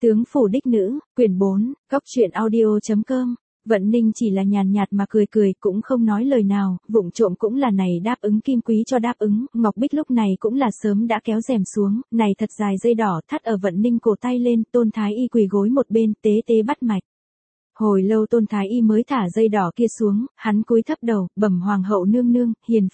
Tướng phủ đích nữ, quyển 4, góc truyện audio.com. Vận Ninh chỉ là nhàn nhạt mà cười cười, cũng không nói lời nào, vụng trộm cũng là này đáp ứng Kim Quý cho đáp ứng. Ngọc Bích lúc này cũng là sớm đã kéo rèm xuống, này thật dài dây đỏ thắt ở Vận Ninh cổ tay lên, Tôn Thái Y quỳ gối một bên, tế tế bắt mạch. Hồi lâu Tôn Thái Y mới thả dây đỏ kia xuống, hắn cúi thấp đầu, bẩm Hoàng hậu nương nương, Hiền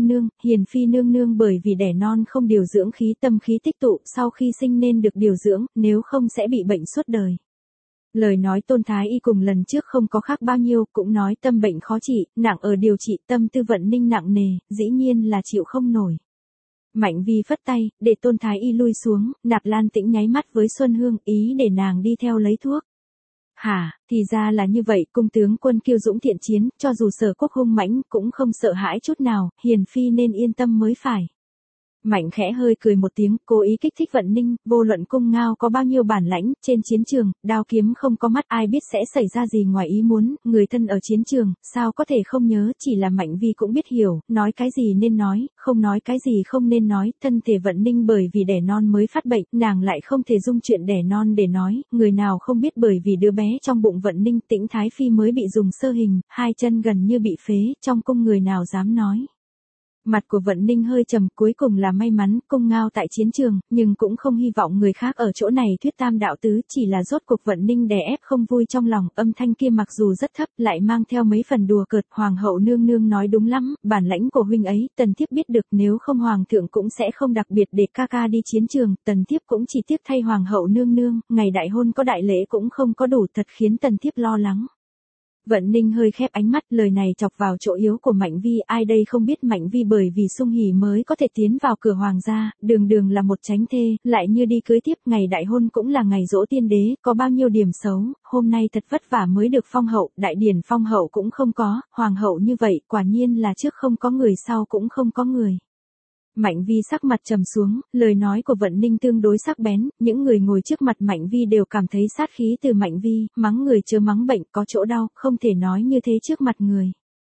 phi nương nương bởi vì đẻ non không điều dưỡng khí, tâm khí tích tụ, sau khi sinh nên được điều dưỡng, nếu không sẽ bị bệnh suốt đời. Lời nói Tôn Thái Y cùng lần trước không có khác bao nhiêu, cũng nói tâm bệnh khó trị, nặng ở điều trị, tâm tư Vận Ninh nặng nề, dĩ nhiên là chịu không nổi. Mạnh Vi phất tay, để Tôn Thái Y lui xuống, Nạp Lan Tĩnh nháy mắt với Xuân Hương, ý để nàng đi theo lấy thuốc. Hả, thì ra là như vậy, cung tướng quân kiêu dũng thiện chiến, cho dù Sở Quốc hung mãnh, cũng không sợ hãi chút nào, Hiền phi nên yên tâm mới phải. Mạnh khẽ hơi cười một tiếng, cố ý kích thích Vận Ninh, vô luận cung ngao có bao nhiêu bản lãnh, trên chiến trường, đao kiếm không có mắt, ai biết sẽ xảy ra gì ngoài ý muốn, người thân ở chiến trường, sao có thể không nhớ, chỉ là Mạnh Vi cũng biết hiểu, nói cái gì nên nói, không nói cái gì không nên nói, thân thể Vận Ninh bởi vì đẻ non mới phát bệnh, nàng lại không thể dung chuyện đẻ non để nói, người nào không biết bởi vì đứa bé trong bụng Vận Ninh Tĩnh Thái Phi mới bị dùng sơ hình, hai chân gần như bị phế, trong cung người nào dám nói. Mặt của Vận Ninh hơi trầm, cuối cùng là may mắn, cung ngao tại chiến trường, nhưng cũng không hy vọng người khác ở chỗ này thuyết tam đạo tứ, chỉ là rốt cuộc Vận Ninh đè ép không vui trong lòng, âm thanh kia mặc dù rất thấp, lại mang theo mấy phần đùa cợt, Hoàng hậu nương nương nói đúng lắm, bản lãnh của huynh ấy, Tần Thiếp biết được, nếu không Hoàng thượng cũng sẽ không đặc biệt để ca ca đi chiến trường, Tần Thiếp cũng chỉ tiếc thay Hoàng hậu nương nương, ngày đại hôn có đại lễ cũng không có đủ, thật khiến Tần Thiếp lo lắng. Vận Ninh hơi khép ánh mắt, lời này chọc vào chỗ yếu của Mạnh Vi, ai đây không biết Mạnh Vi bởi vì sung hỉ mới có thể tiến vào cửa hoàng gia, đường đường là một chánh thê, lại như đi cưới tiếp, ngày đại hôn cũng là ngày giỗ tiên đế, có bao nhiêu điểm xấu, hôm nay thật vất vả mới được phong hậu, đại điển phong hậu cũng không có, hoàng hậu như vậy, quả nhiên là trước không có người sau cũng không có người. Mạnh Vi sắc mặt trầm xuống, lời nói của Vận Ninh tương đối sắc bén, những người ngồi trước mặt Mạnh Vi đều cảm thấy sát khí từ Mạnh Vi, mắng người chớ mắng bệnh, có chỗ đau, không thể nói như thế trước mặt người.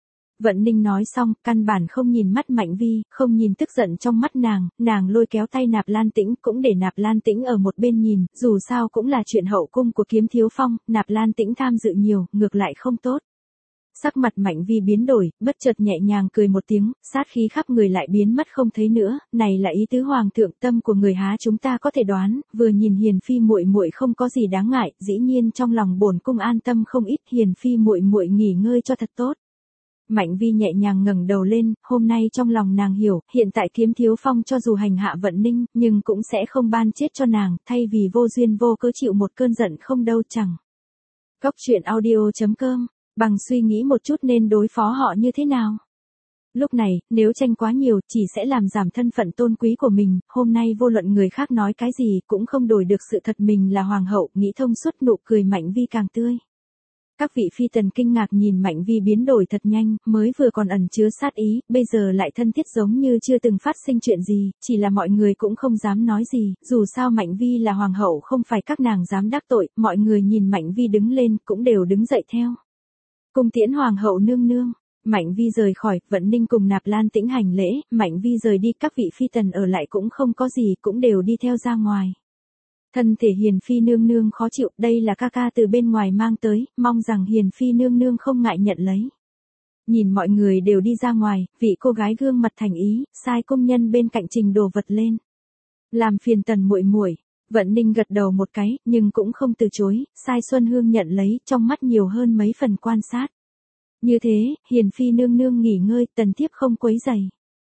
Vận Ninh nói xong, căn bản không nhìn mắt Mạnh Vi, không nhìn tức giận trong mắt nàng lôi kéo tay Nạp Lan Tĩnh, cũng để Nạp Lan Tĩnh ở một bên nhìn, dù sao cũng là chuyện hậu cung của Kiếm Thiếu Phong, Nạp Lan Tĩnh tham dự nhiều, ngược lại không tốt. Sắc mặt Mạnh Vi biến đổi, bất chợt nhẹ nhàng cười một tiếng, sát khí khắp người lại biến mất không thấy nữa, này là ý tứ hoàng thượng, tâm của người há chúng ta có thể đoán, vừa nhìn Hiền phi muội muội không có gì đáng ngại, dĩ nhiên trong lòng bổn cung an tâm không ít, Hiền phi muội muội nghỉ ngơi cho thật tốt. Mạnh Vi nhẹ nhàng ngẩng đầu lên, hôm nay trong lòng nàng hiểu, hiện tại Kiếm Thiếu Phong cho dù hành hạ Vận Ninh, nhưng cũng sẽ không ban chết cho nàng, thay vì vô duyên vô cớ chịu một cơn giận không đâu chẳng. Góc truyện audio.com. Bằng suy nghĩ một chút nên đối phó họ như thế nào. Lúc này, nếu tranh quá nhiều, chỉ sẽ làm giảm thân phận tôn quý của mình, hôm nay vô luận người khác nói cái gì, cũng không đổi được sự thật mình là hoàng hậu, nghĩ thông suốt, nụ cười Mạnh Vi càng tươi. Các vị phi tần kinh ngạc nhìn Mạnh Vi biến đổi thật nhanh, mới vừa còn ẩn chứa sát ý, bây giờ lại thân thiết giống như chưa từng phát sinh chuyện gì, chỉ là mọi người cũng không dám nói gì, dù sao Mạnh Vi là hoàng hậu không phải các nàng dám đắc tội, mọi người nhìn Mạnh Vi đứng lên, cũng đều đứng dậy theo. Cung tiễn hoàng hậu nương nương, Mạnh Vi rời khỏi, Vận Ninh cùng Nạp Lan Tĩnh hành lễ, Mạnh Vi rời đi, các vị phi tần ở lại cũng không có gì, cũng đều đi theo ra ngoài. Thân thể Hiền phi nương nương khó chịu, đây là ca ca từ bên ngoài mang tới, mong rằng Hiền phi nương nương không ngại nhận lấy. Nhìn mọi người đều đi ra ngoài, vị cô gái gương mặt thành ý, sai công nhân bên cạnh trình đồ vật lên. Làm phiền Tần muội muội. Vận Ninh gật đầu một cái, nhưng cũng không từ chối, sai Xuân Hương nhận lấy, trong mắt nhiều hơn mấy phần quan sát. Như thế, Hiền phi nương nương nghỉ ngơi, Tần Thiếp không quấy rầy.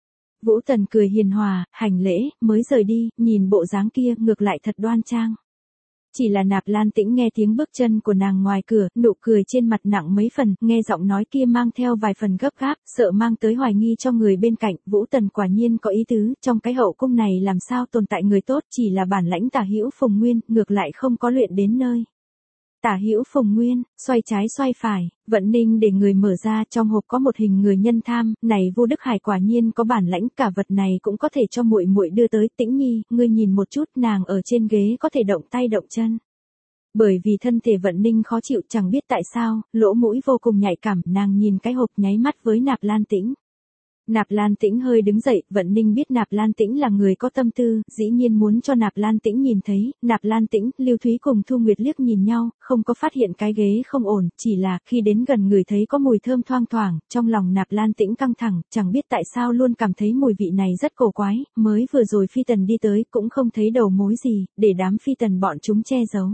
Vũ Tần cười hiền hòa, hành lễ, mới rời đi, nhìn bộ dáng kia, ngược lại thật đoan trang. Chỉ là Nạp Lan Tĩnh nghe tiếng bước chân của nàng ngoài cửa, nụ cười trên mặt nặng mấy phần, nghe giọng nói kia mang theo vài phần gấp gáp, sợ mang tới hoài nghi cho người bên cạnh, Vũ Tần quả nhiên có ý tứ, trong cái hậu cung này làm sao tồn tại người tốt, chỉ là bản lãnh Tả Hữu Phùng Nguyên, ngược lại không có luyện đến nơi. Tả Hữu Phùng Nguyên, xoay trái xoay phải, Vận Ninh để người mở ra, trong hộp có một hình người nhân tham, này Vô Đức Hải quả nhiên có bản lãnh, cả vật này cũng có thể cho muội muội đưa tới, Tĩnh Nhi, ngươi nhìn một chút, nàng ở trên ghế có thể động tay động chân. Bởi vì thân thể Vận Ninh khó chịu, chẳng biết tại sao, lỗ mũi vô cùng nhạy cảm, nàng nhìn cái hộp nháy mắt với Nạp Lan Tĩnh. Nạp Lan Tĩnh hơi đứng dậy, Vận Ninh biết Nạp Lan Tĩnh là người có tâm tư, dĩ nhiên muốn cho Nạp Lan Tĩnh nhìn thấy. Nạp Lan Tĩnh, Lưu Thúy cùng Thu Nguyệt liếc nhìn nhau, không có phát hiện cái ghế không ổn, chỉ là khi đến gần người thấy có mùi thơm thoang thoảng, trong lòng Nạp Lan Tĩnh căng thẳng, chẳng biết tại sao luôn cảm thấy mùi vị này rất cổ quái, mới vừa rồi Phi Tần đi tới cũng không thấy đầu mối gì, để đám Phi Tần bọn chúng che giấu.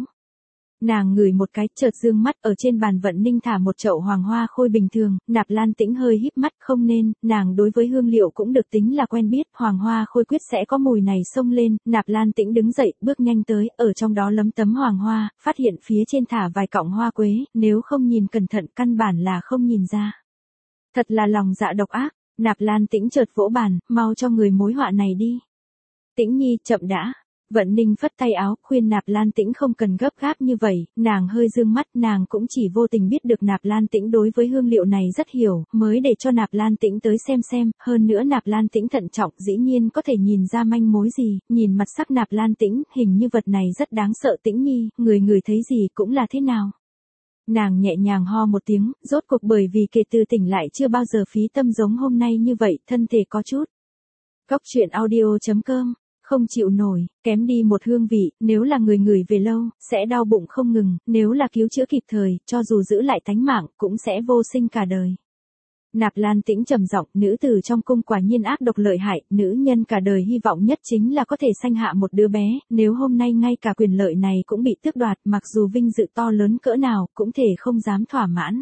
Nàng ngửi một cái, chợt dương mắt, ở trên bàn Vận Ninh thả một chậu hoàng hoa khôi bình thường, Nạp Lan Tĩnh hơi híp mắt, không nên, nàng đối với hương liệu cũng được tính là quen biết, hoàng hoa khôi quyết sẽ có mùi này xông lên. Nạp Lan Tĩnh đứng dậy, bước nhanh tới, ở trong đó lấm tấm hoàng hoa, phát hiện phía trên thả vài cọng hoa quế, nếu không nhìn cẩn thận căn bản là không nhìn ra. Thật là lòng dạ độc ác. Nạp Lan Tĩnh chợt vỗ bàn, mau cho người mối họa này đi. Tĩnh nhi, chậm đã. Vận Ninh phất tay áo, khuyên Nạp Lan Tĩnh không cần gấp gáp như vậy, nàng hơi dương mắt, nàng cũng chỉ vô tình biết được Nạp Lan Tĩnh đối với hương liệu này rất hiểu, mới để cho Nạp Lan Tĩnh tới xem, hơn nữa Nạp Lan Tĩnh thận trọng, dĩ nhiên có thể nhìn ra manh mối gì, nhìn mặt sắc Nạp Lan Tĩnh, hình như vật này rất đáng sợ. Tĩnh nhi, người thấy gì cũng là thế nào. Nàng nhẹ nhàng ho một tiếng, rốt cuộc bởi vì kể từ tỉnh lại chưa bao giờ phí tâm giống hôm nay như vậy, thân thể có chút. Góc truyện audio.com Không chịu nổi, kém đi một hương vị, nếu là người ngửi về lâu, sẽ đau bụng không ngừng, nếu là cứu chữa kịp thời, cho dù giữ lại tánh mạng, cũng sẽ vô sinh cả đời. Nạp Lan Tĩnh trầm giọng, nữ tử trong cung quả nhiên ác độc lợi hại, nữ nhân cả đời hy vọng nhất chính là có thể sanh hạ một đứa bé, nếu hôm nay ngay cả quyền lợi này cũng bị tước đoạt, mặc dù vinh dự to lớn cỡ nào, cũng thể không dám thỏa mãn.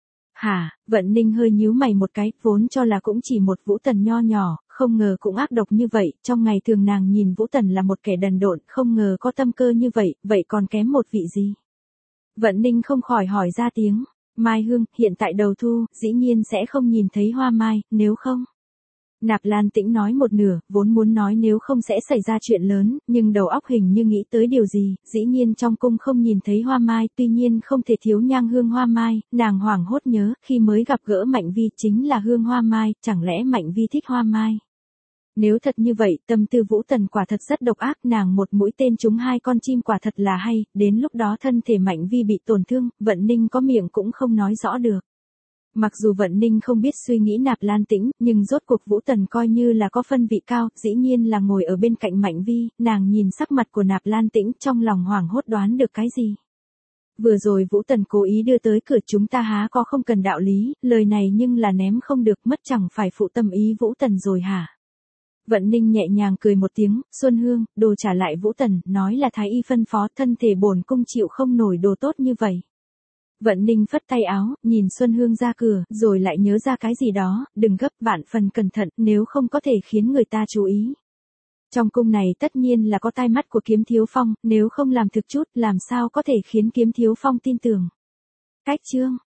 Hả, Vận Ninh hơi nhíu mày một cái, vốn cho là cũng chỉ một Vũ Tần nho nhỏ, không ngờ cũng ác độc như vậy, trong ngày thường nàng nhìn Vũ Tần là một kẻ đần độn, không ngờ có tâm cơ như vậy, vậy còn kém một vị gì? Vận Ninh không khỏi hỏi ra tiếng, Mai Hương, hiện tại đầu thu, dĩ nhiên sẽ không nhìn thấy hoa mai, nếu không. Nạp Lan Tĩnh nói một nửa, vốn muốn nói nếu không sẽ xảy ra chuyện lớn, nhưng đầu óc hình như nghĩ tới điều gì, dĩ nhiên trong cung không nhìn thấy hoa mai, tuy nhiên không thể thiếu nhang hương hoa mai, nàng hoảng hốt nhớ, khi mới gặp gỡ Mạnh Vi chính là hương hoa mai, chẳng lẽ Mạnh Vi thích hoa mai. Nếu thật như vậy, tâm tư Vũ Tần quả thật rất độc ác, nàng một mũi tên trúng hai con chim quả thật là hay, đến lúc đó thân thể Mạnh Vi bị tổn thương, Vận Ninh có miệng cũng không nói rõ được. Mặc dù Vận Ninh không biết suy nghĩ Nạp Lan Tĩnh, nhưng rốt cuộc Vũ Tần coi như là có phân vị cao, dĩ nhiên là ngồi ở bên cạnh Mạnh Vi, nàng nhìn sắc mặt của Nạp Lan Tĩnh trong lòng hoảng hốt đoán được cái gì. Vừa rồi Vũ Tần cố ý đưa tới cửa chúng ta há có không cần đạo lý, lời này nhưng là ném không được mất chẳng phải phụ tâm ý Vũ Tần rồi hả? Vận Ninh nhẹ nhàng cười một tiếng, Xuân Hương, đồ trả lại Vũ Tần, nói là Thái Y phân phó, thân thể bổn cung chịu không nổi đồ tốt như vậy. Vận Ninh phất tay áo, nhìn Xuân Hương ra cửa, rồi lại nhớ ra cái gì đó, đừng gấp, vạn phần cẩn thận, nếu không có thể khiến người ta chú ý. Trong cung này tất nhiên là có tai mắt của Kiếm Thiếu Phong, nếu không làm thực chút, làm sao có thể khiến Kiếm Thiếu Phong tin tưởng. Cách chương